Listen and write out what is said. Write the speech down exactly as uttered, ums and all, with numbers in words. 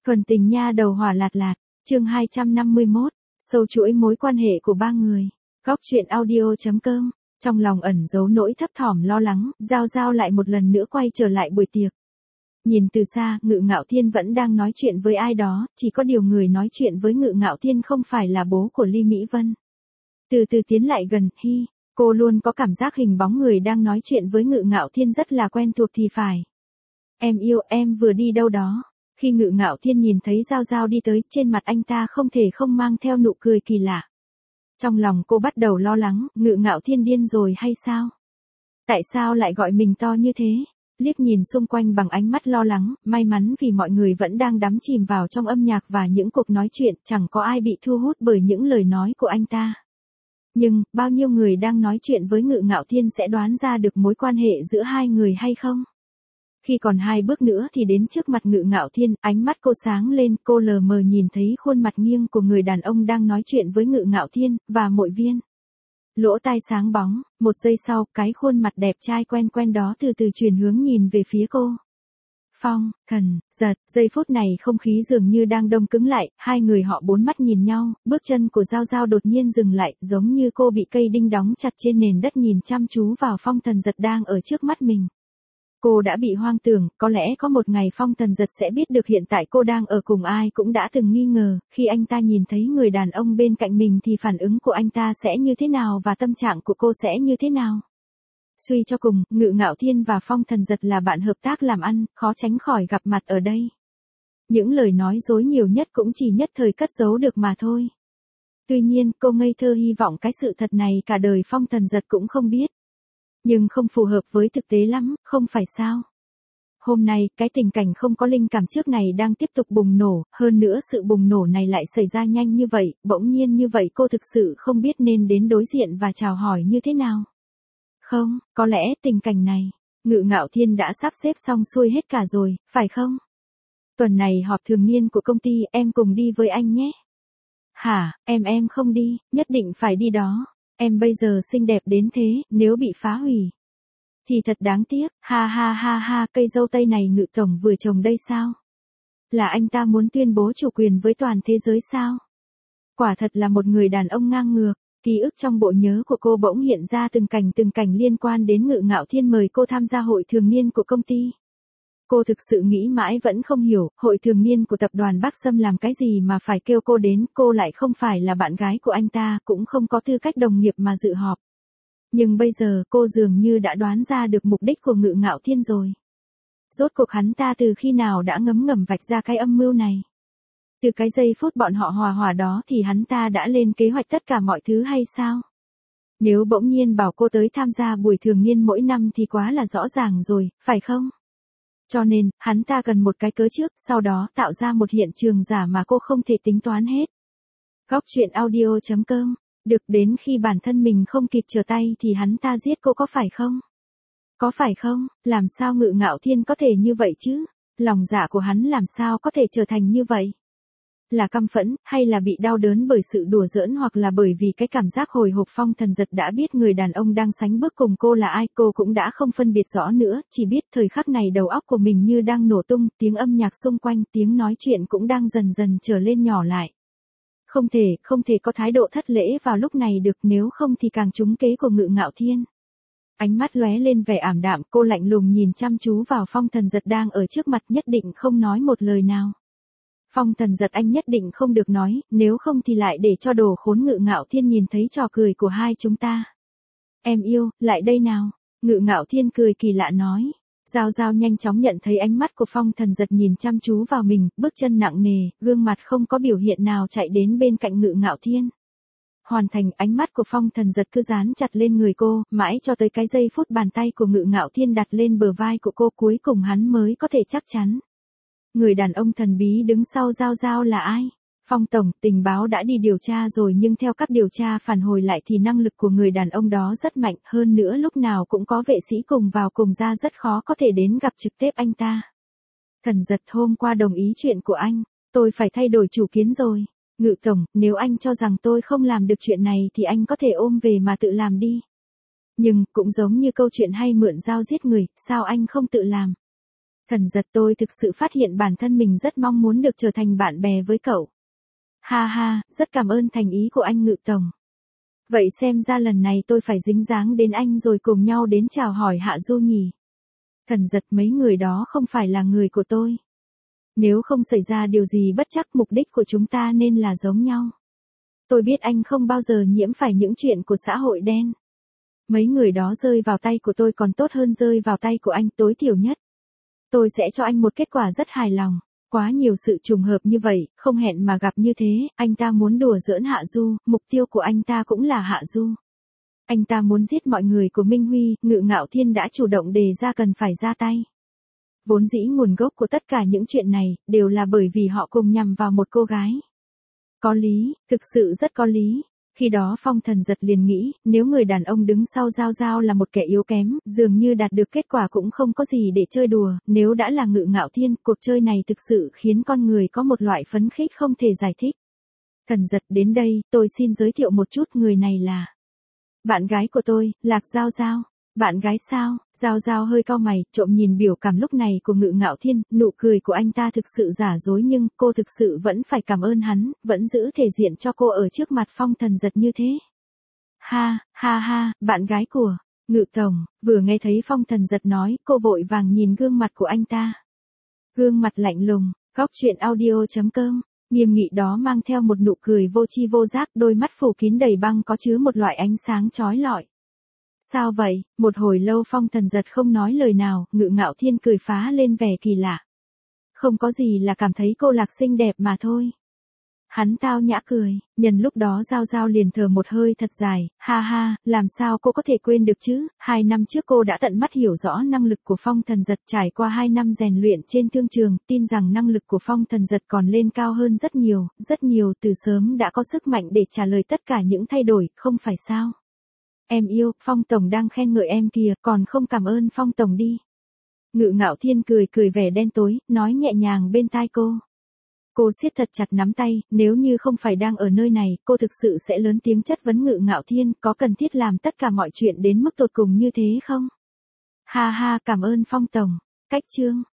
Thuần tình nha đầu hỏa lạt lạt, chương hai trăm năm mươi mốt, sâu chuỗi mối quan hệ của ba người. Góc truyện audio chấm com, trong lòng ẩn giấu nỗi thấp thỏm lo lắng, Giao Giao lại một lần nữa quay trở lại buổi tiệc. Nhìn từ xa, Ngự Ngạo Thiên vẫn đang nói chuyện với ai đó, chỉ có điều người nói chuyện với Ngự Ngạo Thiên không phải là bố của Ly Mỹ Vân. Từ từ tiến lại gần, hi, cô luôn có cảm giác hình bóng người đang nói chuyện với Ngự Ngạo Thiên rất là quen thuộc thì phải. Em yêu, em vừa đi đâu đó. Khi Ngự Ngạo Thiên nhìn thấy Giao Giao đi tới, trên mặt anh ta không thể không mang theo nụ cười kỳ lạ. Trong lòng cô bắt đầu lo lắng, Ngự Ngạo Thiên điên rồi hay sao? Tại sao lại gọi mình to như thế? Liếc nhìn xung quanh bằng ánh mắt lo lắng, may mắn vì mọi người vẫn đang đắm chìm vào trong âm nhạc và những cuộc nói chuyện, chẳng có ai bị thu hút bởi những lời nói của anh ta. Nhưng, bao nhiêu người đang nói chuyện với Ngự Ngạo Thiên sẽ đoán ra được mối quan hệ giữa hai người hay không? Khi còn hai bước nữa thì đến trước mặt Ngự Ngạo Thiên, ánh mắt cô sáng lên, cô lờ mờ nhìn thấy khuôn mặt nghiêng của người đàn ông đang nói chuyện với Ngự Ngạo Thiên, và Mội Viên. Lỗ tai sáng bóng, một giây sau, cái khuôn mặt đẹp trai quen quen đó từ từ chuyển hướng nhìn về phía cô. Phong, Thần, Giật, giây phút này không khí dường như đang đông cứng lại, hai người họ bốn mắt nhìn nhau, bước chân của Giao Giao đột nhiên dừng lại, giống như cô bị cây đinh đóng chặt trên nền đất nhìn chăm chú vào Phong Thần Giật đang ở trước mắt mình. Cô đã bị hoang tưởng, có lẽ có một ngày Phong Thần Giật sẽ biết được hiện tại cô đang ở cùng ai cũng đã từng nghi ngờ, khi anh ta nhìn thấy người đàn ông bên cạnh mình thì phản ứng của anh ta sẽ như thế nào và tâm trạng của cô sẽ như thế nào. Suy cho cùng, Ngự Ngạo Thiên và Phong Thần Giật là bạn hợp tác làm ăn, khó tránh khỏi gặp mặt ở đây. Những lời nói dối nhiều nhất cũng chỉ nhất thời cất giấu được mà thôi. Tuy nhiên, cô ngây thơ hy vọng cái sự thật này cả đời Phong Thần Giật cũng không biết. Nhưng không phù hợp với thực tế lắm, không phải sao? Hôm nay, cái tình cảnh không có linh cảm trước này đang tiếp tục bùng nổ, hơn nữa sự bùng nổ này lại xảy ra nhanh như vậy, bỗng nhiên như vậy cô thực sự không biết nên đến đối diện và chào hỏi như thế nào. Không, có lẽ tình cảnh này, Ngự Ngạo Thiên đã sắp xếp xong xuôi hết cả rồi, phải không? Tuần này họp thường niên của công ty, em cùng đi với anh nhé. Hả, em em không đi, nhất định phải đi đó. Em bây giờ xinh đẹp đến thế, nếu bị phá hủy thì thật đáng tiếc, ha ha ha ha, cây dâu tây này Ngự tổng vừa trồng đây sao? Là anh ta muốn tuyên bố chủ quyền với toàn thế giới sao? Quả thật là một người đàn ông ngang ngược. Ký ức trong bộ nhớ của cô bỗng hiện ra từng cảnh từng cảnh liên quan đến Ngự Ngạo Thiên mời cô tham gia hội thường niên của công ty. Cô thực sự nghĩ mãi vẫn không hiểu, hội thường niên của tập đoàn Bắc Sâm làm cái gì mà phải kêu cô đến, cô lại không phải là bạn gái của anh ta, cũng không có tư cách đồng nghiệp mà dự họp. Nhưng bây giờ cô dường như đã đoán ra được mục đích của Ngự Ngạo Thiên rồi. Rốt cuộc hắn ta từ khi nào đã ngấm ngầm vạch ra cái âm mưu này. Từ cái giây phút bọn họ hòa hòa đó thì hắn ta đã lên kế hoạch tất cả mọi thứ hay sao? Nếu bỗng nhiên bảo cô tới tham gia buổi thường niên mỗi năm thì quá là rõ ràng rồi, phải không? Cho nên, hắn ta cần một cái cớ trước, sau đó tạo ra một hiện trường giả mà cô không thể tính toán hết. Góc truyện audio chấm com, được đến khi bản thân mình không kịp trở tay thì hắn ta giết cô có phải không? Có phải không? Làm sao Ngự Ngạo Thiên có thể như vậy chứ? Lòng dạ của hắn làm sao có thể trở thành như vậy? Là căm phẫn, hay là bị đau đớn bởi sự đùa giỡn hoặc là bởi vì cái cảm giác hồi hộp? Phong Thần Giật đã biết người đàn ông đang sánh bước cùng cô là ai, cô cũng đã không phân biệt rõ nữa, chỉ biết thời khắc này đầu óc của mình như đang nổ tung, tiếng âm nhạc xung quanh, tiếng nói chuyện cũng đang dần dần trở lên nhỏ lại. Không thể, không thể có thái độ thất lễ vào lúc này được, nếu không thì càng trúng kế của Ngự Ngạo Thiên. Ánh mắt lóe lên vẻ ảm đạm, cô lạnh lùng nhìn chăm chú vào Phong Thần Giật đang ở trước mặt, nhất định không nói một lời nào. Phong Thần Giật, anh nhất định không được nói, nếu không thì lại để cho đồ khốn Ngự Ngạo Thiên nhìn thấy trò cười của hai chúng ta. Em yêu, lại đây nào. Ngự Ngạo Thiên cười kỳ lạ nói. Giao Giao nhanh chóng nhận thấy ánh mắt của Phong Thần Giật nhìn chăm chú vào mình, bước chân nặng nề, gương mặt không có biểu hiện nào chạy đến bên cạnh Ngự Ngạo Thiên. Hoàn thành, ánh mắt của Phong Thần Giật cứ dán chặt lên người cô, mãi cho tới cái giây phút bàn tay của Ngự Ngạo Thiên đặt lên bờ vai của cô, cuối cùng hắn mới có thể chắc chắn. Người đàn ông thần bí đứng sau Giao Giao là ai? Phong tổng, tình báo đã đi điều tra rồi nhưng theo các điều tra phản hồi lại thì năng lực của người đàn ông đó rất mạnh, hơn nữa lúc nào cũng có vệ sĩ cùng vào cùng ra, rất khó có thể đến gặp trực tiếp anh ta. Thần Giật, hôm qua đồng ý chuyện của anh, tôi phải thay đổi chủ kiến rồi. Ngự tổng, nếu anh cho rằng tôi không làm được chuyện này thì anh có thể ôm về mà tự làm đi. Nhưng, cũng giống như câu chuyện hay mượn dao giết người, sao anh không tự làm? Thần giật, tôi thực sự phát hiện bản thân mình rất mong muốn được trở thành bạn bè với cậu. Ha ha, rất cảm ơn thành ý của anh Ngự Tổng. Vậy xem ra lần này tôi phải dính dáng đến anh rồi cùng nhau đến chào hỏi Hạ Du nhỉ. Thần giật, mấy người đó không phải là người của tôi. Nếu không xảy ra điều gì bất trắc, mục đích của chúng ta nên là giống nhau. Tôi biết anh không bao giờ nhiễm phải những chuyện của xã hội đen. Mấy người đó rơi vào tay của tôi còn tốt hơn rơi vào tay của anh, tối thiểu nhất. Tôi sẽ cho anh một kết quả rất hài lòng. Quá nhiều sự trùng hợp như vậy, không hẹn mà gặp như thế, anh ta muốn đùa giỡn Hạ Du, mục tiêu của anh ta cũng là Hạ Du. Anh ta muốn giết mọi người của Minh Huy, Ngự Ngạo Thiên đã chủ động đề ra cần phải ra tay. Vốn dĩ nguồn gốc của tất cả những chuyện này, đều là bởi vì họ cùng nhằm vào một cô gái. Có lý, thực sự rất có lý. Khi đó Phong Thần Giật liền nghĩ, nếu người đàn ông đứng sau Giao Giao là một kẻ yếu kém, dường như đạt được kết quả cũng không có gì để chơi đùa, nếu đã là Ngự Ngạo Thiên, cuộc chơi này thực sự khiến con người có một loại phấn khích không thể giải thích. Thần Giật, đến đây, tôi xin giới thiệu một chút, người này là bạn gái của tôi, Lạc Giao Giao. Bạn gái sao? Giao Giao hơi cau mày, trộm nhìn biểu cảm lúc này của Ngự Ngạo Thiên, nụ cười của anh ta thực sự giả dối nhưng cô thực sự vẫn phải cảm ơn hắn, vẫn giữ thể diện cho cô ở trước mặt Phong Thần Giật như thế. Ha, ha ha, bạn gái của Ngự Tổng. Vừa nghe thấy Phong Thần Giật nói, cô vội vàng nhìn gương mặt của anh ta. Gương mặt lạnh lùng, góc truyện audio chấm com. Nghiêm nghị đó mang theo một nụ cười vô tri vô giác, đôi mắt phủ kín đầy băng có chứa một loại ánh sáng chói lọi. Sao vậy? Một hồi lâu Phong Thần Giật không nói lời nào, Ngự Ngạo Thiên cười phá lên vẻ kỳ lạ. Không có gì, là cảm thấy cô Lạc xinh đẹp mà thôi. Hắn tao nhã cười, nhân lúc đó Giao Giao liền thở một hơi thật dài, ha ha, làm sao cô có thể quên được chứ, hai năm trước cô đã tận mắt hiểu rõ năng lực của Phong Thần Giật, trải qua hai năm rèn luyện trên thương trường, tin rằng năng lực của Phong Thần Giật còn lên cao hơn rất nhiều, rất nhiều, từ sớm đã có sức mạnh để trả lời tất cả những thay đổi, không phải sao? Em yêu, Phong Tổng đang khen ngợi em kìa, còn không cảm ơn Phong Tổng đi. Ngự Ngạo Thiên cười cười vẻ đen tối, nói nhẹ nhàng bên tai cô. Cô siết thật chặt nắm tay, nếu như không phải đang ở nơi này, cô thực sự sẽ lớn tiếng chất vấn Ngự Ngạo Thiên, có cần thiết làm tất cả mọi chuyện đến mức tột cùng như thế không? Ha ha, cảm ơn Phong Tổng. Cách chương